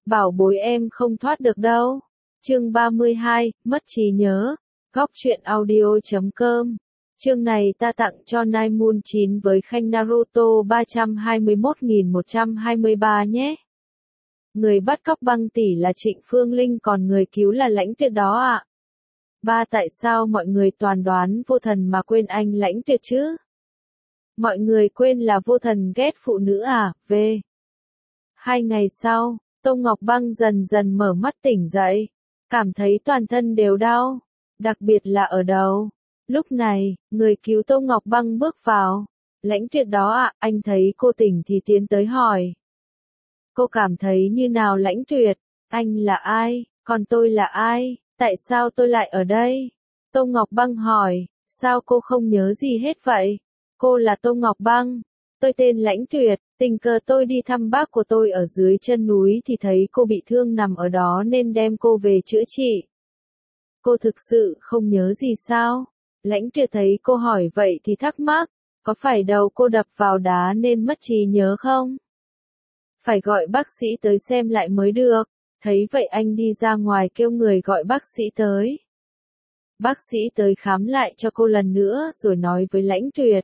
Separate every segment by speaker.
Speaker 1: Bảo bối em không thoát được đâu. Chương 32, mất trí nhớ. Góc truyện audio.com. Chương này ta tặng cho Nai Moon 9 với khanh Naruto 321.123 nhé. Người bắt cóc băng tỷ là Trịnh Phương Linh, còn người cứu là Lãnh Tuyệt đó ạ. Ba, tại sao mọi người toàn đoán vô thần mà quên anh Lãnh Tuyệt chứ? Mọi người quên là vô thần ghét phụ nữ à? V. 2 ngày sau, Tô Ngọc Băng dần dần mở mắt tỉnh dậy, cảm thấy toàn thân đều đau, đặc biệt là ở đầu. Lúc này, người cứu Tô Ngọc Băng bước vào. Lãnh Tuyệt đó ạ, anh thấy cô tỉnh thì tiến tới hỏi. Cô cảm thấy như nào Lãnh Tuyệt? Anh là ai? Còn tôi là ai? Tại sao tôi lại ở đây? Tô Ngọc Băng hỏi, sao cô không nhớ gì hết vậy? Cô là Tô Ngọc Băng. Tôi tên Lãnh Tuyệt, tình cờ tôi đi thăm bác của tôi ở dưới chân núi thì thấy cô bị thương nằm ở đó nên đem cô về chữa trị. Cô thực sự không nhớ gì sao? Lãnh Tuyệt thấy cô hỏi vậy thì thắc mắc, có phải đầu cô đập vào đá nên mất trí nhớ không? Phải gọi bác sĩ tới xem lại mới được. Thấy vậy anh đi ra ngoài kêu người gọi bác sĩ tới. Bác sĩ tới khám lại cho cô lần nữa rồi nói với Lãnh Tuyệt.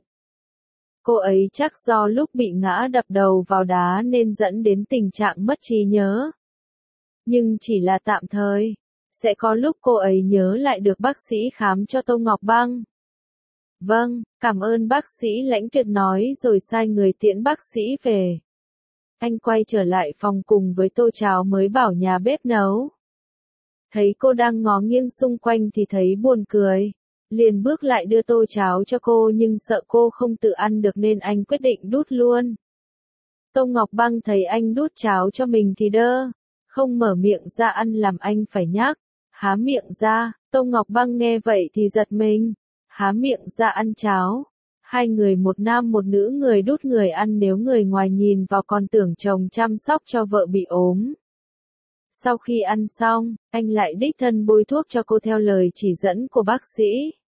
Speaker 1: Cô ấy chắc do lúc bị ngã đập đầu vào đá nên dẫn đến tình trạng mất trí nhớ. Nhưng chỉ là tạm thời. Sẽ có lúc cô ấy nhớ lại được, bác sĩ khám cho Tô Ngọc Băng. Vâng, cảm ơn bác sĩ, Lãnh Tuyệt nói rồi sai người tiễn bác sĩ về. Anh quay trở lại phòng cùng với tô cháo mới bảo nhà bếp nấu. Thấy cô đang ngó nghiêng xung quanh thì thấy buồn cười. Liền bước lại đưa tô cháo cho cô nhưng sợ cô không tự ăn được nên anh quyết định đút luôn. Tô Ngọc Băng thấy anh đút cháo cho mình thì đơ, không mở miệng ra ăn làm anh phải nhắc. Há miệng ra, Tô Ngọc Băng nghe vậy thì giật mình. Há miệng ra ăn cháo. Hai người, một nam một nữ, người đút người ăn, nếu người ngoài nhìn vào còn tưởng chồng chăm sóc cho vợ bị ốm. Sau khi ăn xong, anh lại đích thân bôi thuốc cho cô theo lời chỉ dẫn của bác sĩ.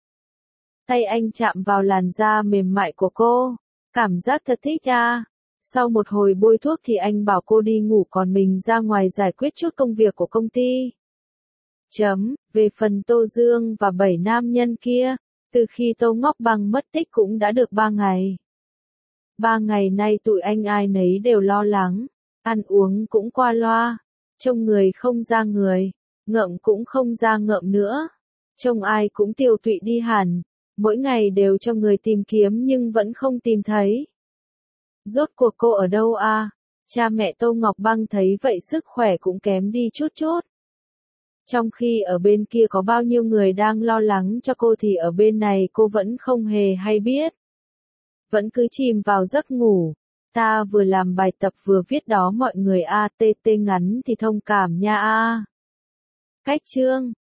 Speaker 1: Tay anh chạm vào làn da mềm mại của cô, cảm giác thật thích à. Sau một hồi bôi thuốc thì anh bảo cô đi ngủ còn mình ra ngoài giải quyết chút công việc của công ty. Về phần Tô Dương và 7 nam nhân kia, từ khi Tô Ngọc Băng mất tích cũng đã được 3 ngày. 3 ngày nay tụi anh ai nấy đều lo lắng, ăn uống cũng qua loa, trông người không ra người, ngậm cũng không ra ngậm nữa. Trông ai cũng tiều tụy đi hẳn, mỗi ngày đều cho người tìm kiếm nhưng vẫn không tìm thấy. Rốt cuộc cô ở đâu à? Cha mẹ Tô Ngọc Băng thấy vậy sức khỏe cũng kém đi chút chút. Trong khi ở bên kia có bao nhiêu người đang lo lắng cho cô thì ở bên này cô vẫn không hề hay biết. Vẫn cứ chìm vào giấc ngủ. Ta vừa làm bài tập vừa viết đó mọi người, ATT ngắn thì thông cảm nha a. Cách chương